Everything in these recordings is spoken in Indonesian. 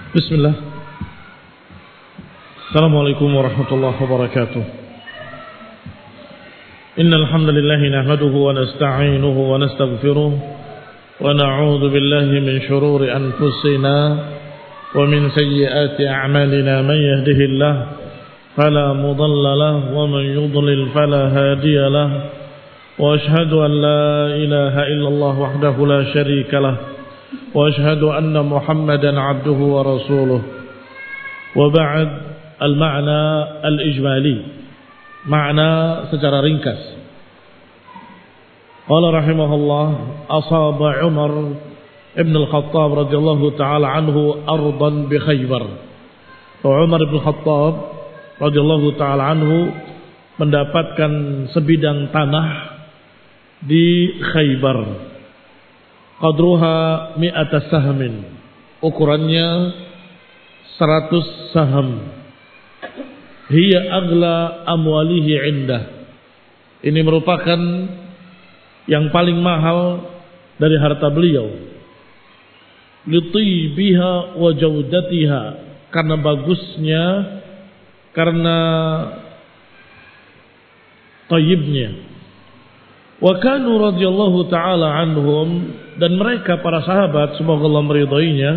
Bismillah. Assalamualaikum warahmatullahi wabarakatuh. Innal hamdalillah nahmaduhu wa nasta'inuhu wa nastaghfiruh wa na'udzu billahi min shururi anfusina wa min sayyiati a'malina man yahdihillah fala mudilla lahu wa man yudlil fala hadiya lahu wa ashhadu an la ilaha illallah wahdahu la syarika lahu وأشهد أن محمدا عبده ورسوله وبعد المعنى الإجمالي معنى secara ringkas قال رحمه الله أصاب عمر ابن الخطاب رضي الله تعالى عنه أرضا بخيبر وعمر بن الخطاب رضي الله تعالى عنه mendapatkan sebidang tanah di Khaybar. Qadruha mi'ata sahmin, ukurannya 100 saham. Hiya agla amwalihi indah. Ini merupakan yang paling mahal dari harta beliau. Litibiha wa jaudatiha, karena bagusnya, karena tayyibnya. Wa kanu radhiyallahu ta'ala anhum, dan mereka para sahabat semoga Allah meridainya,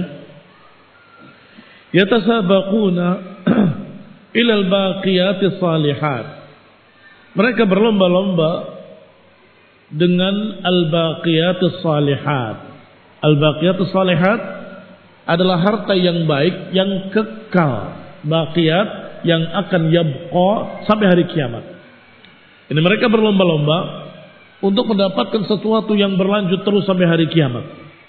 yatasabaquna ila al-baqiyatis salihat. Mereka berlomba-lomba dengan al-baqiyatis salihat. Al-baqiyatis salihat adalah harta yang baik yang kekal, baqiyat yang akan yabqa sampai hari kiamat. Ini mereka berlomba-lomba untuk mendapatkan sesuatu yang berlanjut terus sampai hari kiamat.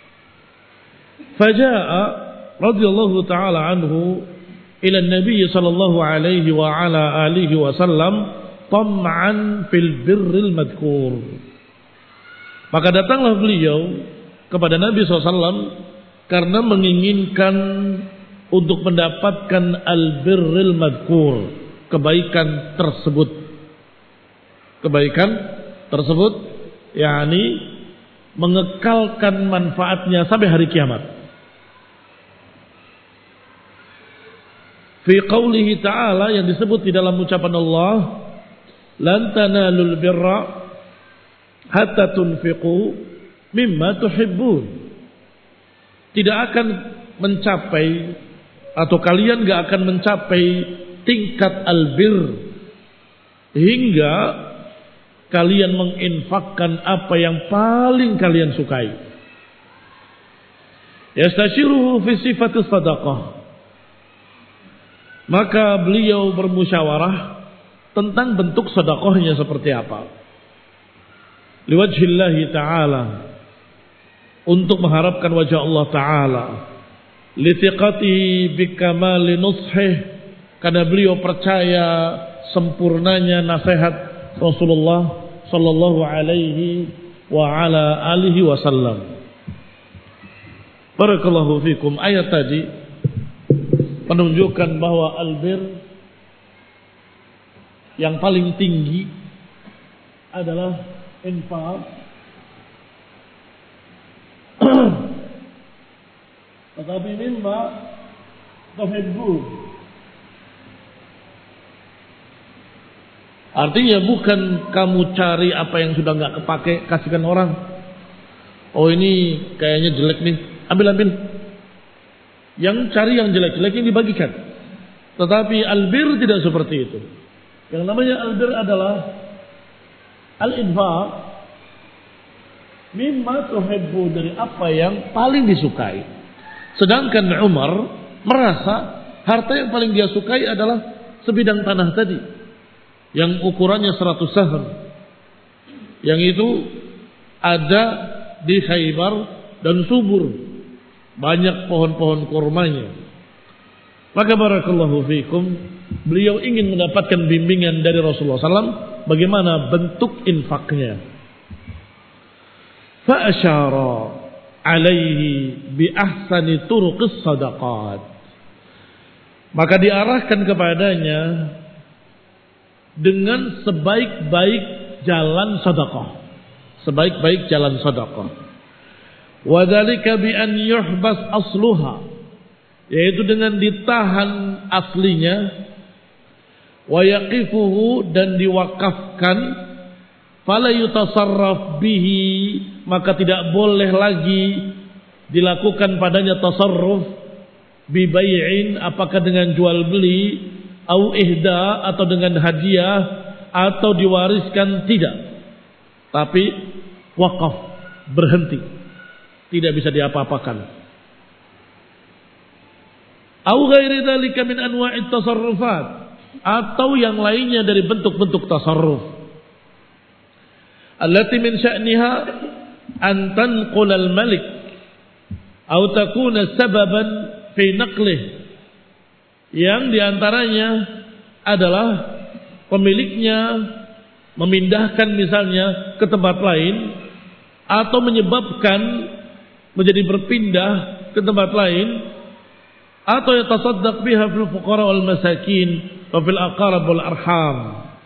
Faja'a radhiyallahu ta'ala anhu ila Nabi sallallahu alaihi wa ala alihi wasallam tam'an fil birril madhkur. Maka datanglah beliau kepada Nabi SAW karena menginginkan untuk mendapatkan al-birril madhkur, kebaikan tersebut. Kebaikan tersebut, yakni mengekalkan manfaatnya sampai hari kiamat. Fi qaulihi ta'ala, yang disebut di dalam ucapan Allah, lan tanalul birra hatta tunfiqu mimma tuhibbun. Tidak akan mencapai, atau kalian gak akan mencapai tingkat albir hingga kalian menginfakkan apa yang paling kalian sukai. Yastashiruhu fi sifati sadaqah. Maka beliau bermusyawarah tentang bentuk sedekahnya seperti apa. Liwajhillahi ta'ala, untuk mengharapkan wajah Allah ta'ala. Litiqatihi bikamali nushih, karena beliau percaya sempurnanya nasihat Rasulullah sallallahu alaihi wa ala alihi wasallam. Barakallahu fikum. Ayat tadi menunjukkan bahwa albir yang paling tinggi adalah infak tetapi mimma tuhibbun. Artinya bukan kamu cari apa yang sudah nggak kepake, kasihkan orang. Oh ini kayaknya jelek nih, ambil. Yang cari yang jelek-jelek yang dibagikan. Tetapi albir tidak seperti itu. Yang namanya albir adalah al-infaq mimma tuhibbu, dari apa yang paling disukai. Sedangkan Umar merasa harta yang paling dia sukai adalah sebidang tanah tadi, yang ukurannya 100 saham, yang itu ada di Khaybar dan subur, banyak pohon-pohon kurmanya. Maka barakallahu fikum, beliau ingin mendapatkan bimbingan dari Rasulullah SAW bagaimana bentuk infaknya. Fa asyara alaihi bi ahsani turuqis sadaqat, maka diarahkan kepadanya dengan sebaik-baik jalan sedekah. Sebaik-baik jalan sedekah. Wa dzalika bi an yuhbas asluha, yaitu dengan ditahan aslinya, wa yaqifuhu dan diwakafkan, fala yutasarraf bihi maka tidak boleh lagi dilakukan padanya tasarruf bi bai'in, apakah dengan jual beli, au ihda atau dengan hadiah atau diwariskan, tidak, tapi wakaf, berhenti, tidak bisa diapa-apakan. Au ghairi dzalika min anwa'it tasarrufat, atau yang lainnya dari bentuk-bentuk tasarruf. Allati min sya'niha an tanqul al-malik au takuna sababan fi naqlih, yang diantaranya adalah pemiliknya memindahkan misalnya ke tempat lain atau menyebabkan menjadi berpindah ke tempat lain, atau yatasaddaq biha fil fuqara wal masakin wa fil aqarab wal arham,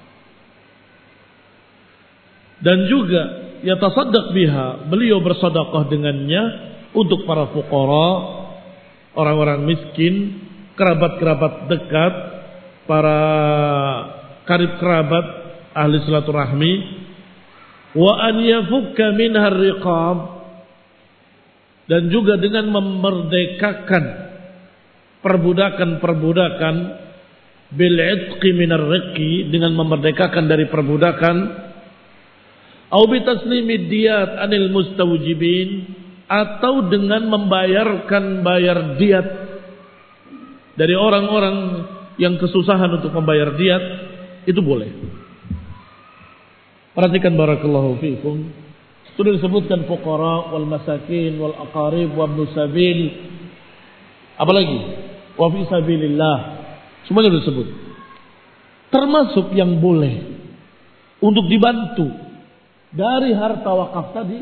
dan juga yatasaddaq biha, beliau bersedekah dengannya untuk para fuqara, orang-orang miskin, kerabat-kerabat dekat, para karib kerabat, ahli silaturahmi, wa an yafukka minha ar-riqab, dan juga dengan memerdekakan perbudakan-perbudakan, bil itqi minar riqi, dengan memerdekakan dari perbudakan, au bi taslimid diyat anil mustawjibin, atau dengan bayar diat dari orang-orang yang kesusahan untuk membayar diat, itu boleh. Perhatikan barakallahu fiikum, sudah disebutkan fuqara wal masakin wal aqarib wa ibnu sabil, apalagi wa fi sabilillah, semuanya disebut. Termasuk yang boleh untuk dibantu dari harta wakaf tadi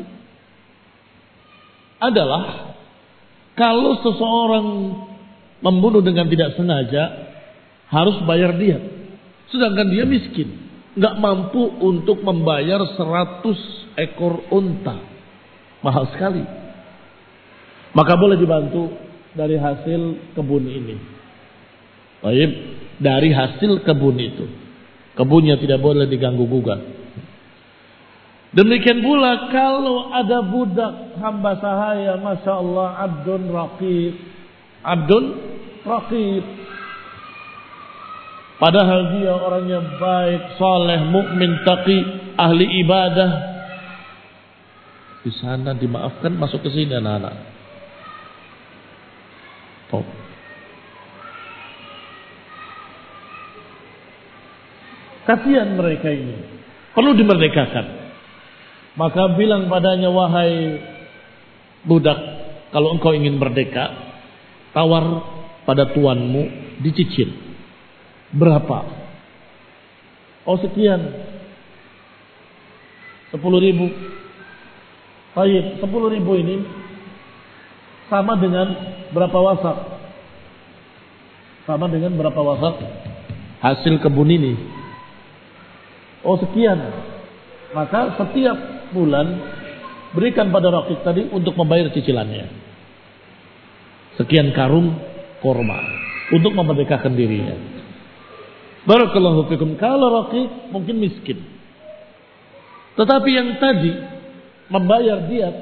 adalah kalau seseorang membunuh dengan tidak sengaja, harus bayar diat, sedangkan dia miskin, nggak mampu untuk membayar 100 ekor unta, mahal sekali, maka boleh dibantu dari hasil kebun ini. Baik, dari hasil kebun itu, kebunnya tidak boleh diganggu gugat. Demikian pula kalau ada budak hamba sahaya, masya Allah, abdun raqib, padahal dia orangnya baik, saleh, mukmin, taqi, ahli ibadah, di sana dimaafkan, masuk ke sini anak-anak. Kasihan mereka ini, perlu dimerdekakan. Maka bilang padanya, wahai budak, kalau engkau ingin merdeka, tawar pada tuanmu, dicicil. Berapa? Oh sekian, 10.000. Baik, 10.000 ini sama dengan berapa wasak? Sama dengan berapa wasak hasil kebun ini? Oh sekian. Maka setiap bulan berikan pada raqib tadi untuk membayar cicilannya. Sekian karung korma untuk memerdekakan dirinya. Barakallahu fikum. Kalau raqib mungkin miskin, tetapi yang tadi membayar diat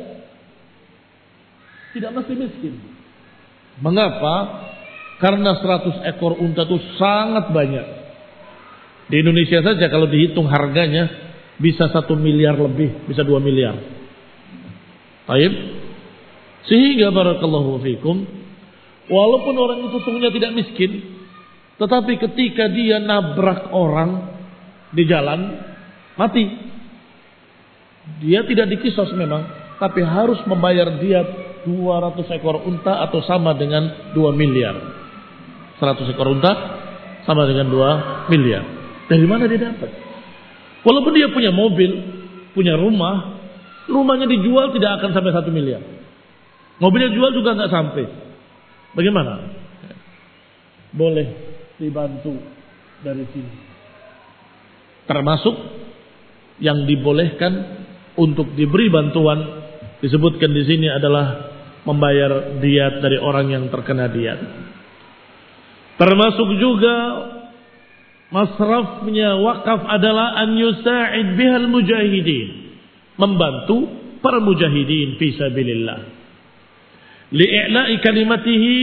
tidak mesti miskin. Mengapa? Karena 100 ekor unta itu sangat banyak. Di Indonesia saja kalau dihitung harganya bisa 1 miliar lebih, bisa 2 miliar. Baik. Sehingga barakallahu fikum, walaupun orang itu sesungguhnya tidak miskin, tetapi ketika dia nabrak orang di jalan, mati. Dia tidak dikisos memang, tapi harus membayar diat 200 ekor unta atau sama dengan 2 miliar. 100 ekor unta sama dengan 2 miliar. Dari mana dia dapat? Walaupun dia punya mobil, punya rumah, rumahnya dijual tidak akan sampai 1 miliar. Mobilnya dijual juga nggak sampai. Bagaimana? Boleh dibantu dari sini. Termasuk yang dibolehkan untuk diberi bantuan disebutkan di sini adalah membayar diat dari orang yang terkena diat. Termasuk juga masrafnya wakaf adalah an yusa'id bihal mujahidin, membantu para mujahidin fi sabilillah, li'i'la'i kalimatihi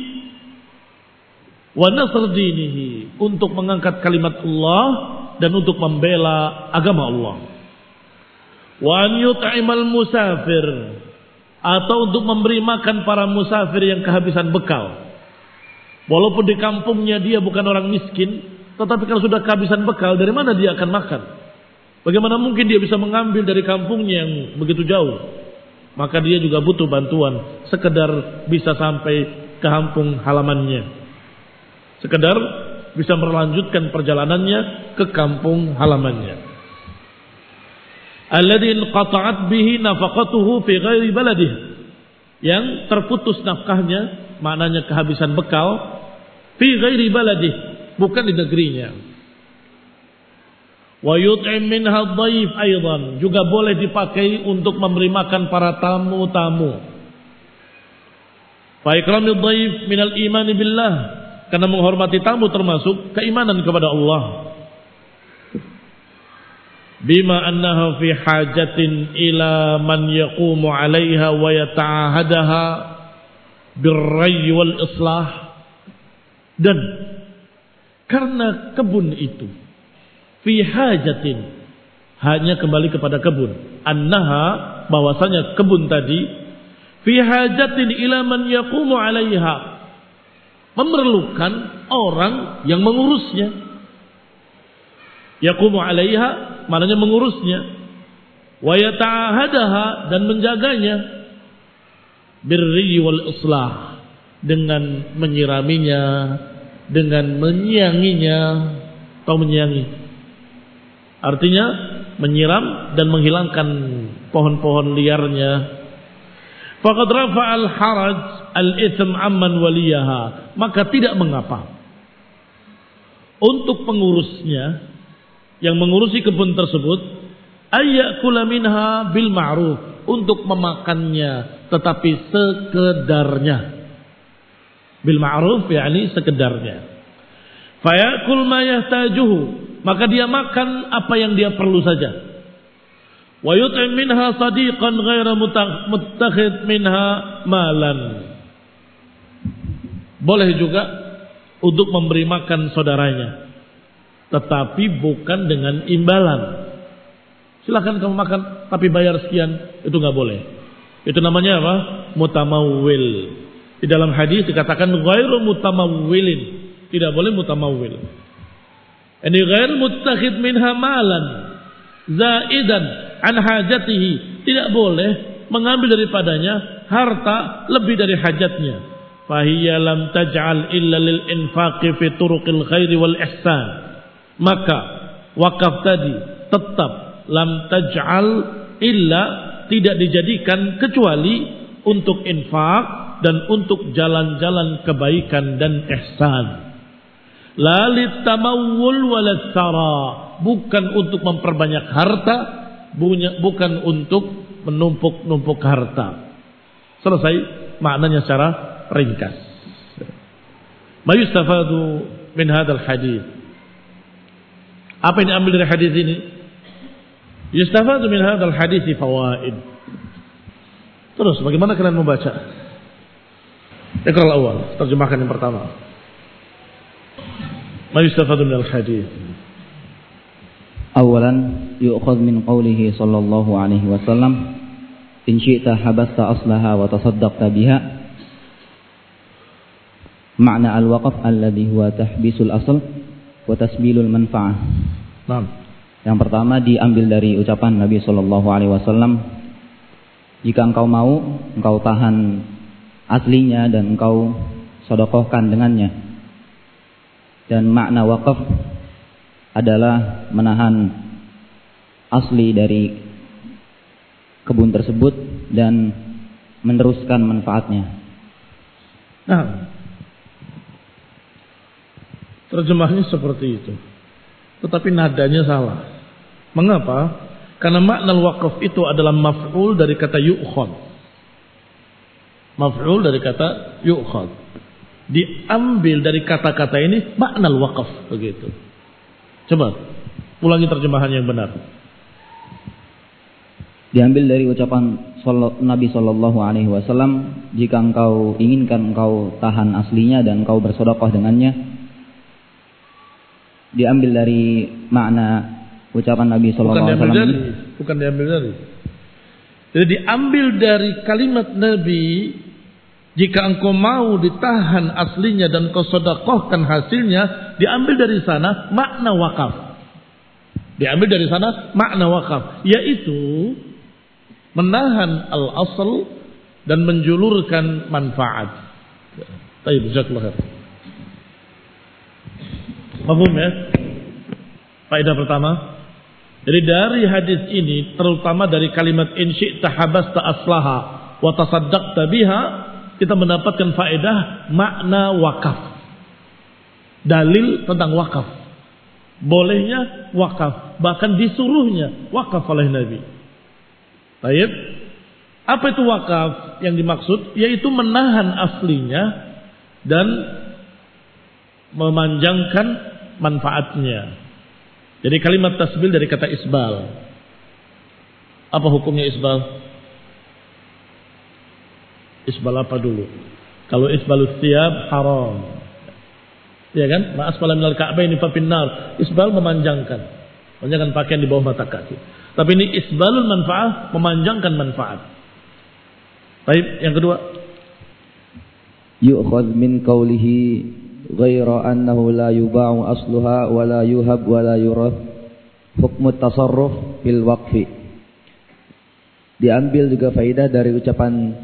wa nasr dinihi, untuk mengangkat kalimat Allah dan untuk membela agama Allah. Wa an yut'imal musafir, atau untuk memberi makan para musafir yang kehabisan bekal. Walaupun di kampungnya dia bukan orang miskin, tetapi kalau sudah kehabisan bekal, dari mana dia akan makan? Bagaimana mungkin dia bisa mengambil dari kampungnya yang begitu jauh? Maka dia juga butuh bantuan, sekedar bisa sampai ke kampung halamannya, sekedar bisa melanjutkan perjalanannya ke kampung halamannya. Alladzi inqata'at bihi nafaqatuhu fi ghairi baladihi, yang terputus nafkahnya, maknanya kehabisan bekal, fi ghairi baladihi, bukan di negerinya. Wa yut'im minha dhaif aidan, juga boleh dipakai untuk memberi makan para tamu-tamu. Fa ikramid dhaif minal iman billah, karena menghormati tamu termasuk keimanan kepada Allah. Bima annaha fi hajatin ila man yaqumu 'alaiha wa yata'ahadaha birrayy wal islah, dan karena kebun itu fi hajatin, hanya kembali kepada kebun, annaha, bahwasanya kebun tadi, fi hajatin ila man yaqumu 'alaiha, memerlukan orang yang mengurusnya. Yaqumu 'alaiha maknanya mengurusnya, wa yata'ahadaha, dan menjaganya, birri wal islah, dengan menyiraminya, dengan menyianginya, atau menyiangi artinya menyiram dan menghilangkan pohon-pohon liarnya. Faqad rafa'al haraj al-itsm amman waliyaha, maka tidak mengapa untuk pengurusnya yang mengurusi kebun tersebut, ayyakula minha bil ma'ruf, untuk memakannya tetapi sekedarnya, bil ma'ruf yakni sekedarnya. Fayakul ma yahtajuhu, maka dia makan apa yang dia perlu saja. Wa yut'im minha sadiqan ghaira muttakhid minha malan, boleh juga untuk memberi makan saudaranya, tetapi bukan dengan imbalan. Silakan kamu makan, tapi bayar sekian, itu nggak boleh. Itu namanya apa? Mutamawwil. Di dalam hadis dikatakan ghairu mutamawwilin, tidak boleh mutamawwil. Ini ghair muttakhid minha malan zaidan an hajatihi, tidak boleh mengambil daripadanya harta lebih dari hajatnya. Fahiya lam taj'al illa lil infaqi fi turuqil khairi wal ihsan, maka wakaf tadi tetap lam taj'al illa, tidak dijadikan kecuali untuk infak dan untuk jalan-jalan kebaikan dan ihsan. La litamawul walas sara, bukan untuk memperbanyak harta, bukan untuk menumpuk-numpuk harta. Selesai maknanya secara ringkas. Ma yustafadu min hadzal hadits, apa yang diambil dari hadis ini? Yustafadu min hadzal hadits fawaid. Terus bagaimana kalian membaca? Iqra al-awwal, terjemahkan yang pertama. Ma yustafadu min al-hadits. Awalan yu'khadh min qawlihi sallallahu alaihi wasallam, in syi'ta habasta aslaha wa tasaddaqta biha. Makna al-waqf alladhi huwa tahbisul asl wa tasbilul manfa'ah. Nah, yang pertama diambil dari ucapan Nabi sallallahu alaihi wasallam, jika engkau mau, engkau tahan aslinya dan engkau sedekahkan dengannya. Dan makna wakaf adalah menahan asli dari kebun tersebut dan meneruskan manfaatnya. Nah, terjemahnya seperti itu, tetapi nadanya salah. Mengapa? Karena makna wakaf itu adalah maf'ul dari kata yu'khad. Maf'ul dari kata yu'khad. Diambil dari kata-kata ini makna al-waqaf, begitu. Coba ulangi terjemahan yang benar. Diambil dari ucapan Nabi Shallallahu Alaihi Wasallam, jika engkau inginkan engkau tahan aslinya dan engkau bersedekah dengannya. Diambil dari makna ucapan Nabi Shallallahu Alaihi Wasallam. Bukan diambil dari. Jadi diambil dari kalimat Nabi, jika engkau mau ditahan aslinya dan kau sedekahkan hasilnya, diambil dari sana makna wakaf. Diambil dari sana makna wakaf, yaitu menahan al-asl dan menjulurkan manfaat. Baik, jazakallahu khair. Paham ya? Faedah pertama. Jadi dari hadis ini, terutama dari kalimat in syi'ta habasta aslaha wa tasaddaqta biha, kita mendapatkan faedah makna wakaf. Dalil tentang wakaf. Bolehnya wakaf, bahkan disuruhnya wakaf oleh Nabi. Baik. Apa itu wakaf yang dimaksud? Yaitu menahan aslinya dan memanjangkan manfaatnya. Jadi kalimat tasbil dari kata isbal. Apa hukumnya isbal? Isbal apa dulu? Kalau isbalus thiyab haram. Ya kan? Ma asfala minal ka'baini fa finnar. Isbal memanjangkan. Memanjangkan pakaian di bawah mata kaki. Tapi ini isbalul manfaat, memanjangkan manfaat. Baik, yang kedua. Yu'khadh min qawlihi ghaira annahu la yuba'u asluha wa la yuhab wa la yurath hukmu tasarruf bil waqfi. Diambil juga faedah dari ucapan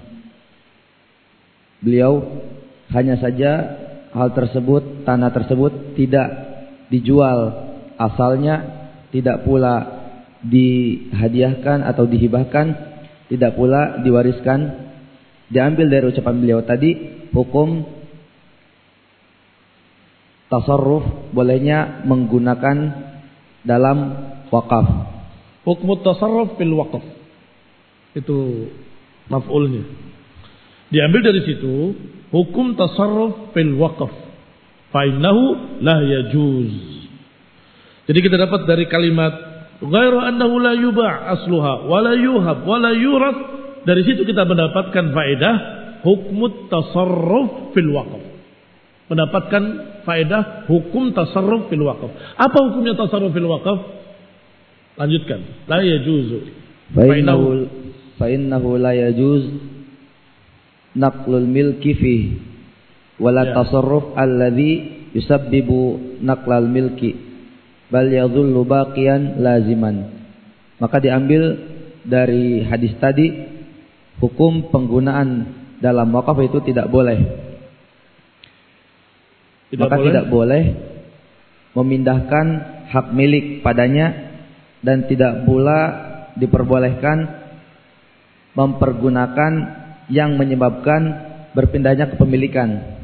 beliau, hanya saja hal tersebut, tanah tersebut tidak dijual asalnya, tidak pula dihadiahkan atau dihibahkan, tidak pula diwariskan. Diambil dari ucapan beliau tadi hukum tasarruf, bolehnya menggunakan dalam wakaf. Hukum tasarruf fil waqf. Itu maf'ulnya. Diambil dari situ hukum tasarruf fil waqf. Fa innahu la yajuz. Jadi kita dapat dari kalimat ghairu annahu la yuba' asluha wa la yuhab wa la yurath, dari situ kita mendapatkan faedah hukum tasarruf fil waqf. Mendapatkan faedah hukum tasarruf fil waqf. Apa hukumnya tasarruf fil waqf? Lanjutkan. La yajuzu. Fa innahu la yajuz naqlul milki fi wala tasarruf alladhi yusabbibu naqlal milki bal yadhullu baqiyan laziman. Maka diambil dari hadis tadi hukum penggunaan dalam wakaf itu tidak boleh. Tidak boleh memindahkan hak milik padanya, dan tidak pula diperbolehkan mempergunakan yang menyebabkan berpindahnya kepemilikan.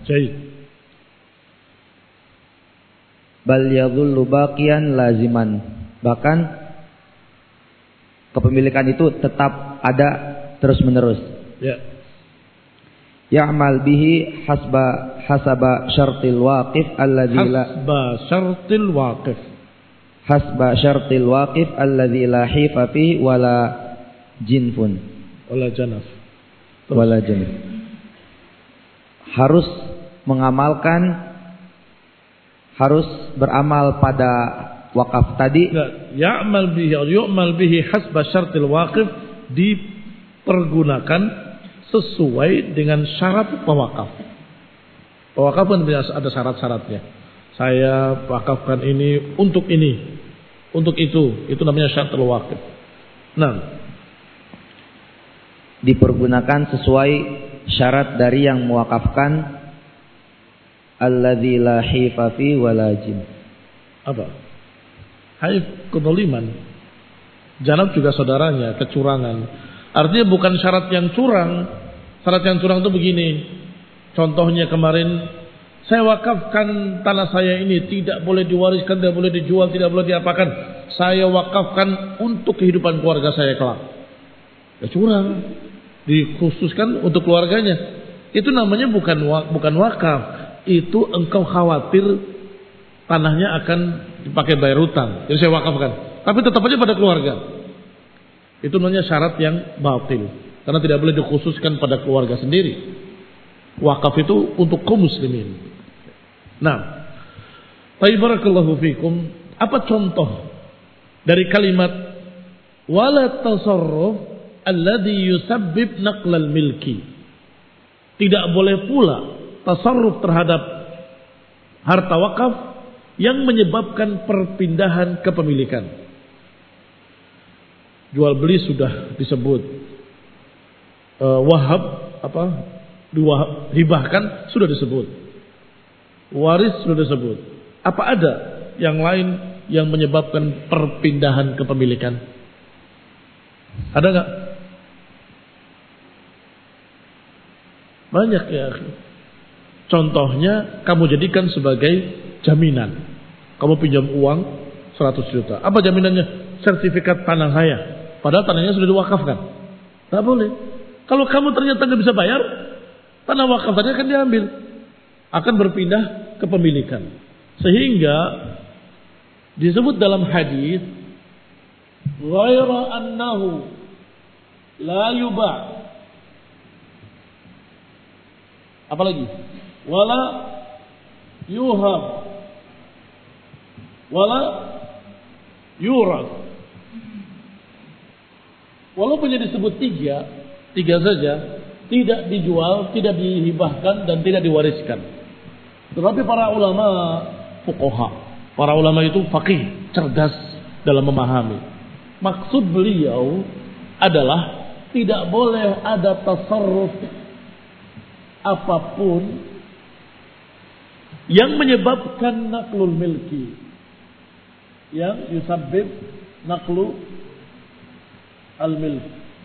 Bal yadhullu baqiyan laziman. Bahkan kepemilikan itu tetap ada terus menerus. Ya. Ya'mal bihi hasaba syartil waqif alladzi la hifa fihi wala jinfun wala janaf. Harus mengamalkan, harus beramal pada wakaf tadi. Ya'mal bihi hasba syartil waqif, dipergunakan sesuai dengan syarat pewakaf. Pewakaf kan ada syarat-syaratnya. Saya wakafkan ini, untuk itu namanya syaratul waqif. Nah, dipergunakan sesuai syarat dari yang mewakafkan, alladzi la hifa fi wala jin. Apa? Haif kedzaliman. Janab juga saudaranya, kecurangan. Artinya bukan syarat yang curang. Syarat yang curang itu begini. Contohnya kemarin, saya wakafkan tanah saya ini, tidak boleh diwariskan, tidak boleh dijual, tidak boleh diapakan. Saya wakafkan untuk kehidupan keluarga saya kelak. Ya curang. Dikhususkan untuk keluarganya. Itu namanya bukan wakaf. Itu engkau khawatir tanahnya akan dipakai bayar hutang. Jadi saya wakafkan. Tapi tetap aja pada keluarga. Itu namanya syarat yang batil. Karena tidak boleh dikhususkan pada keluarga sendiri. Wakaf itu untuk kaum muslimin. Nah, barakallahu fikum. Apa contoh dari kalimat wala tasarruf alladhi yusabbib naqlal milki? Tidak boleh pula tasarruf terhadap harta wakaf yang menyebabkan perpindahan kepemilikan. Jual beli sudah disebut, wahab hibahkan sudah disebut, waris sudah disebut. Apa ada yang lain yang menyebabkan perpindahan kepemilikan? Ada nggak? Banyak ya. Contohnya kamu jadikan sebagai jaminan. Kamu pinjam uang 100 juta. Apa jaminannya? Sertifikat tanah saya. Padahal tanahnya sudah diwakafkan. Tak boleh. Kalau kamu ternyata nggak bisa bayar, tanah wakaf tadi akan diambil, akan berpindah kepemilikan. Sehingga disebut dalam hadis, ghaira annahu la yuba'. Apalagi? Wala yuhab. Wala yurad. Walaupun yang disebut tiga saja, tidak dijual, tidak dihibahkan, dan tidak diwariskan. Tetapi para ulama fuqaha, para ulama itu faqih, cerdas dalam memahami. Maksud beliau adalah tidak boleh ada tasarruf apapun yang menyebabkan naqlul milki, yang yusabbib naqlu al-milk.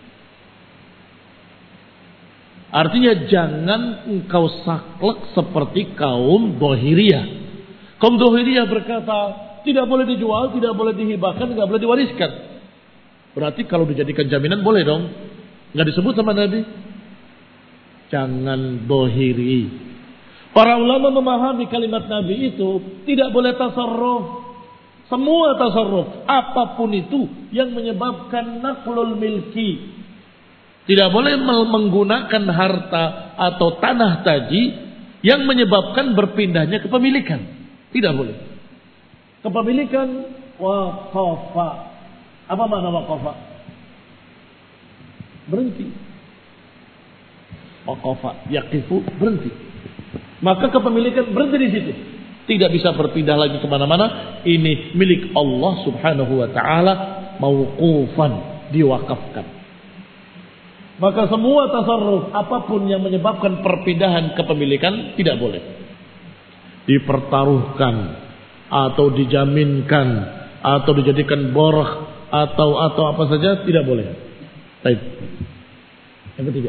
Artinya jangan engkau saklek seperti kaum Dhahiriyah. Kaum Dhahiriyah berkata tidak boleh dijual, tidak boleh dihibahkan, tidak boleh diwariskan. Berarti kalau dijadikan jaminan boleh dong. Nggak disebut sama Nabi. Jangan Dhahiri. Para ulama memahami kalimat Nabi itu tidak boleh tasarruf. Semua tasarruf, apapun itu yang menyebabkan naqlul milki. Tidak boleh menggunakan harta atau tanah tadi yang menyebabkan berpindahnya kepemilikan. Tidak boleh. Kepemilikan waqafa. Apa makna waqafa? Berhenti. Waqafa, yaqifu, berhenti. Maka kepemilikan berhenti di situ. Tidak bisa berpindah lagi kemana-mana. Ini milik Allah subhanahu wa ta'ala. Mauqufan, diwakafkan. Maka semua tasarruf apapun yang menyebabkan perpindahan kepemilikan tidak boleh. Dipertaruhkan atau dijaminkan atau dijadikan borah atau apa saja tidak boleh. Baik. Yang ketiga.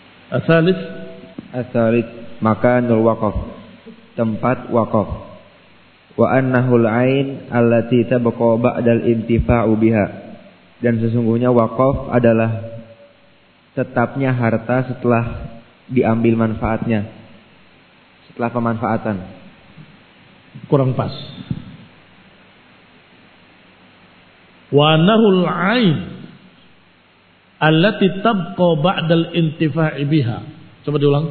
Asalis makanul waqaf, tempat wakaf. Wa annahul ain allati tabqa ba'dal intifa'u biha, dan sesungguhnya wakaf adalah tetapnya harta setelah diambil manfaatnya, setelah pemanfaatan. Kurang pas. Wa annahul ain allati tabqa ba'dal intifa'i biha. Coba diulang.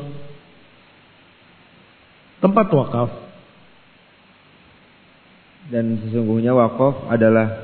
Tempat wakaf, dan sesungguhnya wakaf adalah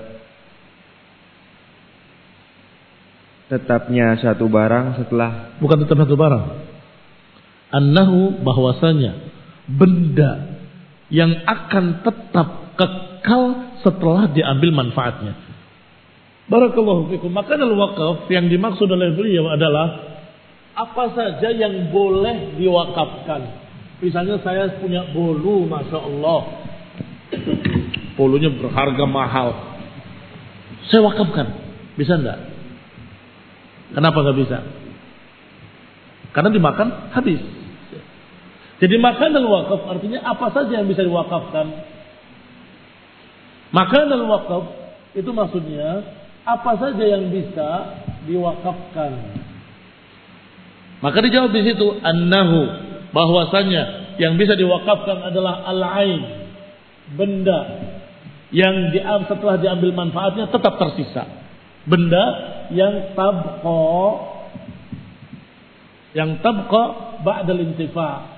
tetapnya satu barang setelah, bukan tetap satu barang, annahu, bahwasanya benda yang akan tetap kekal setelah diambil manfaatnya. Barakallahu fikum. Maka al-waqaf yang dimaksud oleh beliau adalah apa saja yang boleh diwakafkan. Misalnya saya punya bolu, masya Allah, bolunya berharga mahal, saya wakafkan, bisa enggak? Kenapa enggak bisa? Karena dimakan habis. Jadi makan al-waqaf artinya apa saja yang bisa diwakafkan. Makan al-waqaf itu maksudnya apa saja yang bisa diwakafkan. Maka dijawab di situ annahu, bahwasanya yang bisa diwakafkan adalah al-ain, benda yang setelah diambil manfaatnya tetap tersisa. Benda yang tabqa ba'da al-intifa'.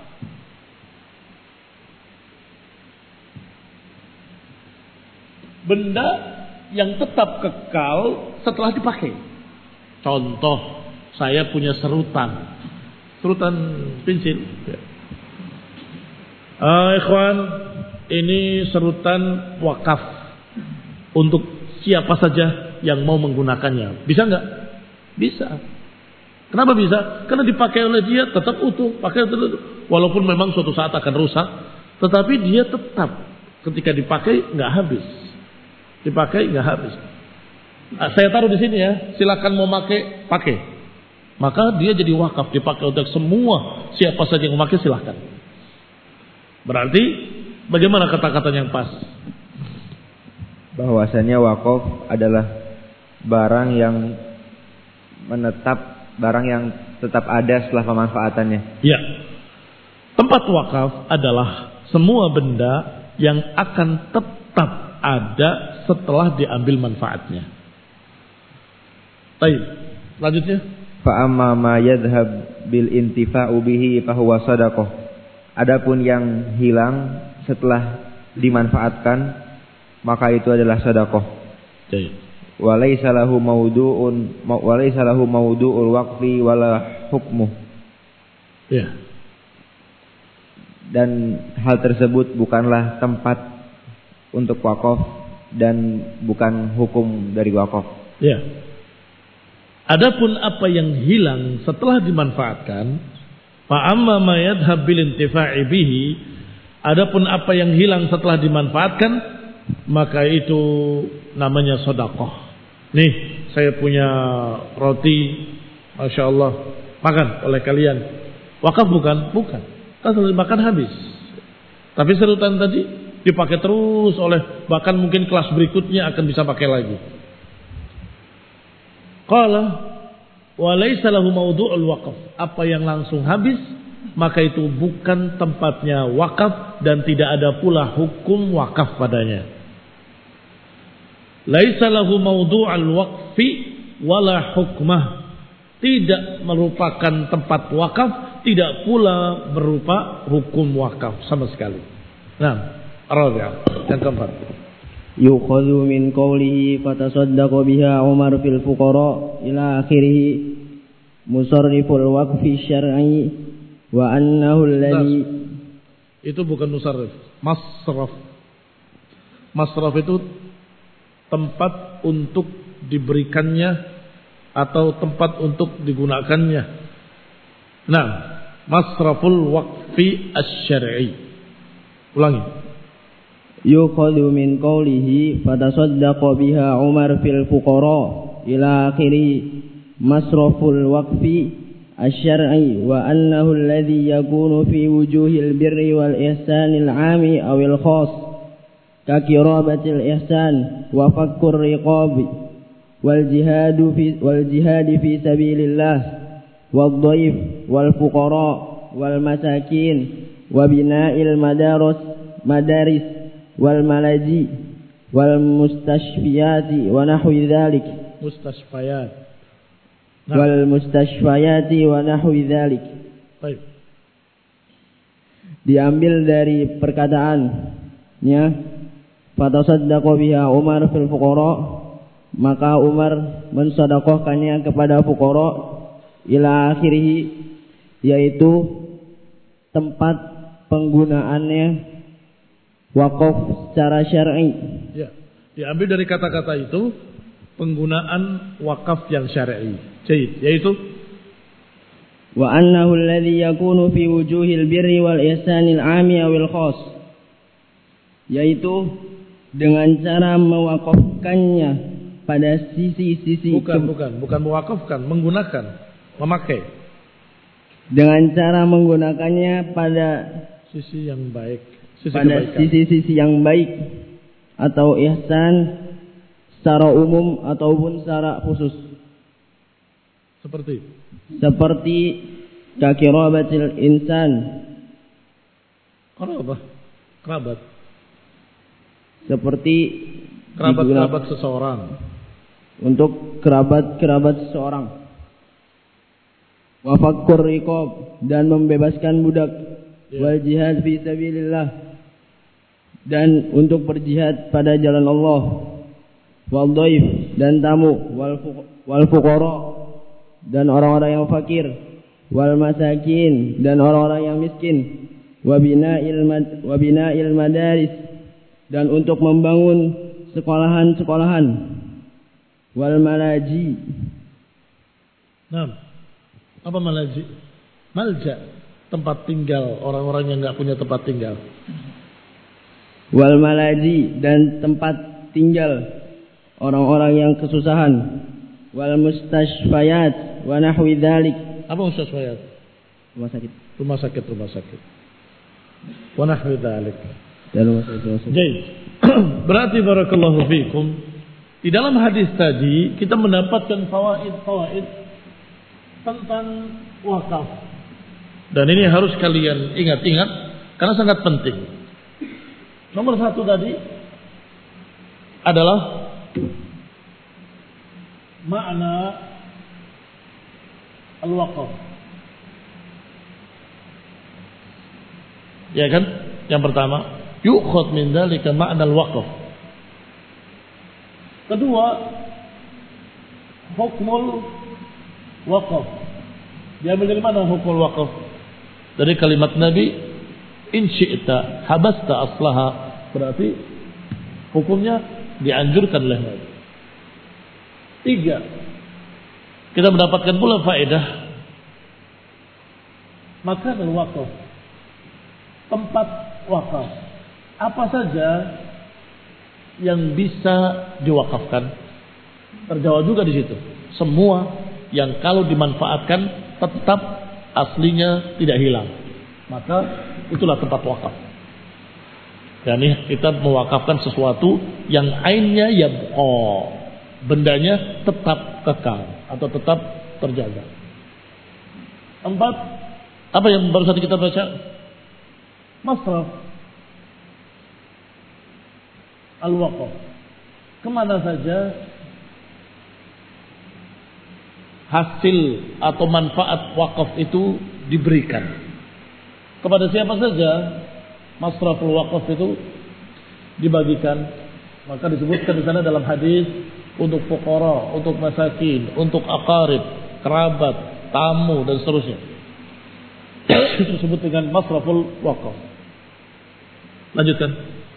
Benda yang tetap kekal setelah dipakai. Contoh, saya punya serutan pensil. Ikhwan, ini serutan wakaf untuk siapa saja yang mau menggunakannya. Bisa nggak? Bisa. Kenapa bisa? Karena dipakai oleh dia tetap utuh, walaupun memang suatu saat akan rusak, tetapi dia tetap ketika dipakai nggak habis. Saya taruh di sini ya, silakan mau pakai. Maka dia jadi wakaf, dipakai untuk semua, siapa saja yang memakai silakan. Berarti bagaimana kata-kata yang pas? Bahwasannya wakaf adalah barang yang menetap, barang yang tetap ada setelah pemanfaatannya. Ya. Tempat wakaf adalah semua benda yang akan tetap ada setelah diambil manfaatnya. Baik, lanjutnya. Fa amma ma yadhhab bil intifa'u bihi fa huwa shadaqah. Adapun yang hilang setelah dimanfaatkan, maka itu adalah sedekah. Wa laisa lahu mawdu'ul waqfi wala hukmuh. Ya. Dan hal tersebut bukanlah tempat untuk wakaf dan bukan hukum dari wakaf. Ya. Adapun apa yang hilang setelah dimanfaatkan, fa amma ma yadhhab bil intifa'i bihi, adapun apa yang hilang setelah dimanfaatkan, maka itu namanya sedekah. Nih, saya punya roti, Masya Allah, makan oleh kalian. Wakaf bukan? Bukan. Kan setelah dimakan habis. Tapi serutan tadi dipakai terus oleh, bahkan mungkin kelas berikutnya akan bisa pakai lagi. Qala wa laysa lahu mawdu'ul waqf. Apa yang langsung habis, maka itu bukan tempatnya wakaf dan tidak ada pula hukum wakaf padanya. Laisa lahu mawdu'al waqfi wala hukmah. Tidak merupakan tempat wakaf, tidak pula berupa hukum wakaf sama sekali. Nah, yang keempat. Yukhadhu min qawlihi fatasaddaqa biha Umar fil fuqara ila akhirih musarriful waqfi syar'i wa annahu alladhi. Itu bukan musarrif, masraf. Masraf itu tempat untuk diberikannya atau tempat untuk digunakannya. Nah, masraful waqfi asy-syar'i. Ulangi. Yukhadhu min qawlihi fatasaddaqa biha Umar fil fuqara ila akhirih masraful waqfi asy-syar'i wa annahu alladhi yakunu fi wujuhil birri wal ihsanil 'ami awil khas ka qirabatil ihsan wa fakkur riqabi wal jihad fi sabilillah wal dhaif wal fuqara wal masakin wa bina'il madaris wal malaji wal mustashfiyati wa nahwi dzalik. Mustashfayat. Wal mustashfayati wa nahwi dzalik. Baik. Diambil dari perkataannya fatasaddaqa biha Umar fil fuqara, maka Umar mensedekahkannya kepada fuqara ila akhirih, yaitu tempat penggunaannya wakaf secara syar'i. Ya, diambil dari kata-kata itu penggunaan wakaf yang syar'i. Yaitu wa annahu alladhi yakunu fi wujuhil birri wal ihsanil 'ami awil khas, yaitu dengan cara mewakafkannya pada sisi-sisi. Bukan mewakafkan, menggunakan, memakai. Dengan cara menggunakannya pada sisi yang baik. Sisi-sisi yang baik atau ihsan secara umum ataupun secara khusus. Seperti kakirabatil insan. Kerabat. Seperti Kerabat seseorang. Untuk kerabat seseorang. Wa fakkur riqab, dan membebaskan budak. Wal jihad fi sabilillah, dan untuk berjihad pada jalan Allah. Wal dhaif, dan tamu. Wal fuqara, dan orang-orang yang fakir. Wal masakin, dan orang-orang yang miskin. Wa bina'il madaris, dan untuk membangun sekolahan-sekolahan. Wal malaji. Nah, apa malaji? Malja, tempat tinggal orang-orang yang nggak punya tempat tinggal. Wal malaji, dan tempat tinggal orang-orang yang kesusahan. Wal mustashfayat wa nahwi dzalik. Apa mustashfayat? Rumah sakit. Wa nahwi dzalik. Jadi, berarti barakallahu fikum, di dalam hadis tadi kita mendapatkan fawaid tentang wakaf. Dan ini harus kalian ingat-ingat karena sangat penting. Nomor satu tadi adalah makna al-waqaf. Ya kan? Yang pertama, yu'khadh min dzalika makna al-waqaf. Kedua, hukmul waqaf. Diambil dari mana hukmul waqaf? Dari kalimat Nabi, in syi'ta habasta aslaha, berarti hukumnya dianjurkan oleh Nabi. Tiga, kita mendapatkan pula faedah makan al-waqaf, tempat wakaf. Apa saja yang bisa diwakafkan? Terjawab juga di situ. Semua yang kalau dimanfaatkan tetap aslinya tidak hilang, maka itulah tempat wakaf. Yani kita mewakafkan sesuatu yang ainnya yabqa, bendanya tetap kekal atau tetap terjaga. Empat, apa yang baru saja kita baca? Masraf al-waqaf, kemana saja hasil atau manfaat wakaf itu diberikan, kepada siapa saja masraful wakaf itu dibagikan. Maka disebutkan di sana dalam hadis, untuk fuqara, untuk masakin, untuk aqarib, kerabat, tamu dan seterusnya. Itu disebut dengan masraful wakaf. Lanjutkan.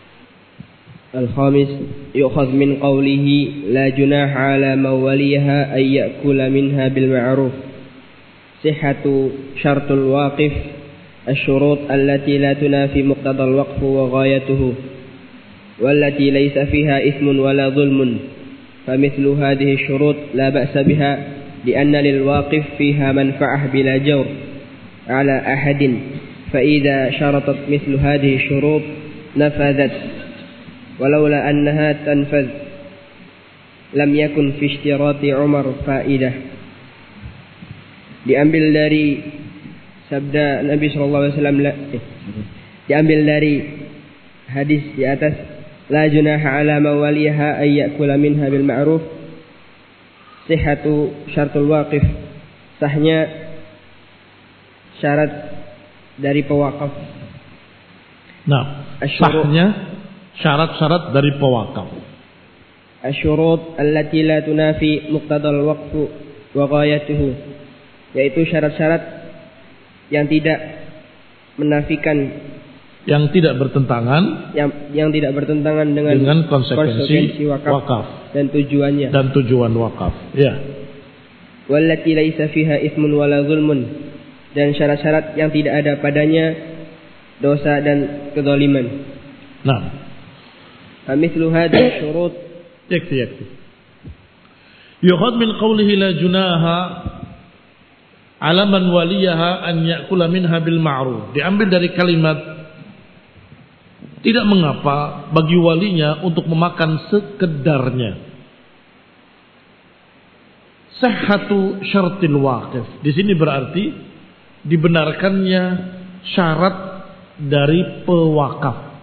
Al-khamis, yu'khadh min qawlihi la junaha ala mawaliha ay ya'kula minha bil ma'ruf. Sihhatu syartul waqif asy-syurut allati la tunafi muqtadal waqf wa ghayatuhu wallati laysa fiha ismun wala dhulmun. Famithlu hadhihi asy-syurut la ba'sa biha li'anna lil waqif fiha manfa'ah bila jawr ala ahadin. Fa idza syaratat mithlu hadhihi asy-syurut nafadhat ولولا أنها تنفذ لم يكن في اشتراط عمر فائدة. Diambil dari sabda Nabi SAW, diambil dari hadis di atas, la junaha ala mawaliha ay ya'kula minha bil ma'ruf. Sihhatu syartul waqif, sahnya syarat dari pewakaf. Nah, sahnya syarat-syarat dari pewakaf. Asyurut allati la tunafi muqtadal waqf wa ghayatuhu, yaitu syarat-syarat yang tidak menafikan, yang tidak bertentangan, yang tidak bertentangan dengan konsekuensi wakaf dan tujuannya, dan tujuan wakaf. Ya. Wallati laisa fiha ismun wala zulmun, dan syarat-syarat yang tidak ada padanya dosa dan kezaliman. Nah, Amithlu hadhihi syurut yakfi. Yukhadh min qawlihi la junaha ala man waliyaha an ya'kula minha bil ma'ruf. Diambil dari kalimat tidak mengapa bagi walinya untuk memakan sekedarnya. Sihhatu syartil waqif. Di sini berarti dibenarkannya syarat dari pewakaf.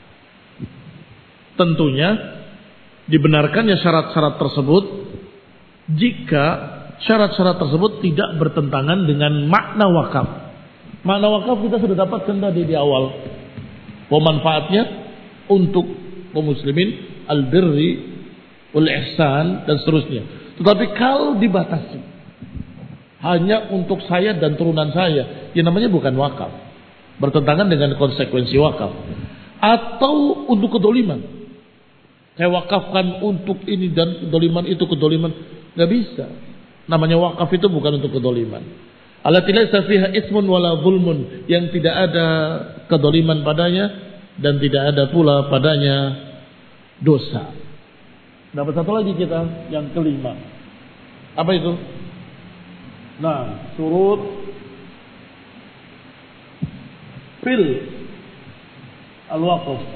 Tentunya dibenarkannya syarat-syarat tersebut jika syarat-syarat tersebut tidak bertentangan dengan makna wakaf. Makna wakaf kita sudah dapatkan tadi di awal. Pemanfaatnya untuk kaum muslimin, al-birri, wal-ihsan dan seterusnya. Tetapi kalau dibatasi hanya untuk saya dan turunan saya, yang namanya bukan wakaf. Bertentangan dengan konsekuensi wakaf. Atau untuk kedoliman. Saya wakafkan untuk ini dan kedoliman itu kedoliman. Gak bisa. Namanya wakaf itu bukan untuk kedoliman. Allati laysa fiha ismun wala zulmun, yang tidak ada kedoliman padanya dan tidak ada pula padanya dosa. Dapat satu lagi kita, yang kelima. Apa itu? Nah, surut fil al-waqf.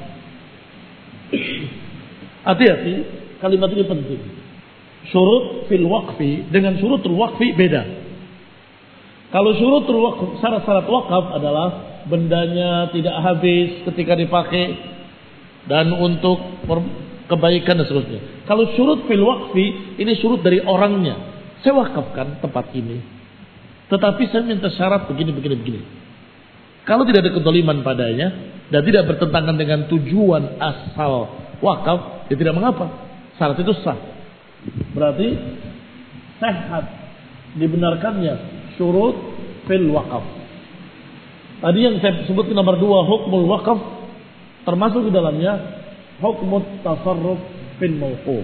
Hati-hati, kalimat ini penting. Syurut fil waqfi dengan syurutul waqfi beda. Kalau syurutul waqf, syarat-syarat wakaf adalah bendanya tidak habis ketika dipakai dan untuk kebaikan dan seterusnya. Kalau syurut fil waqfi, ini syurut dari orangnya. Saya wakafkan tempat ini, tetapi saya minta syarat begini. Kalau tidak ada kezaliman padanya dan tidak bertentangan dengan tujuan asal wakaf, ya tidak mengapa. Syarat itu sah. Berarti sehat dibenarkannya syurut fil wakaf. Tadi yang saya sebutkan nomor 2, hukmul wakaf, termasuk di dalamnya hukmut tasarruf fil mawquf.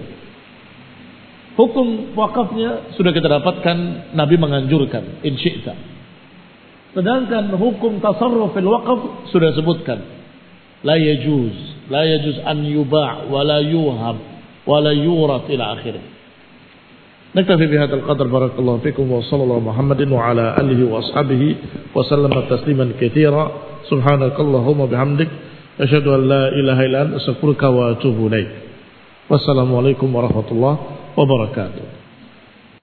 Hukum wakafnya sudah kita dapatkan, Nabi menganjurkan in syi'ta. Sedangkan hukum tasarruf fil wakaf sudah sebutkan, la yajuz an yuba' wa la yuhab wa la yurat ila akhirih. Naktafi bihadzal qadar, barakallahu fikum wa sallallahu Muhammadin wa ala alihi wa ashabihi wa sallama tasliman katsira. Subhanakallahumma bihamdik asyhadu an la ilaha illa anta astaghfiruka wa atubu ilaik. Wassalamualaikum warahmatullahi wabarakatuh.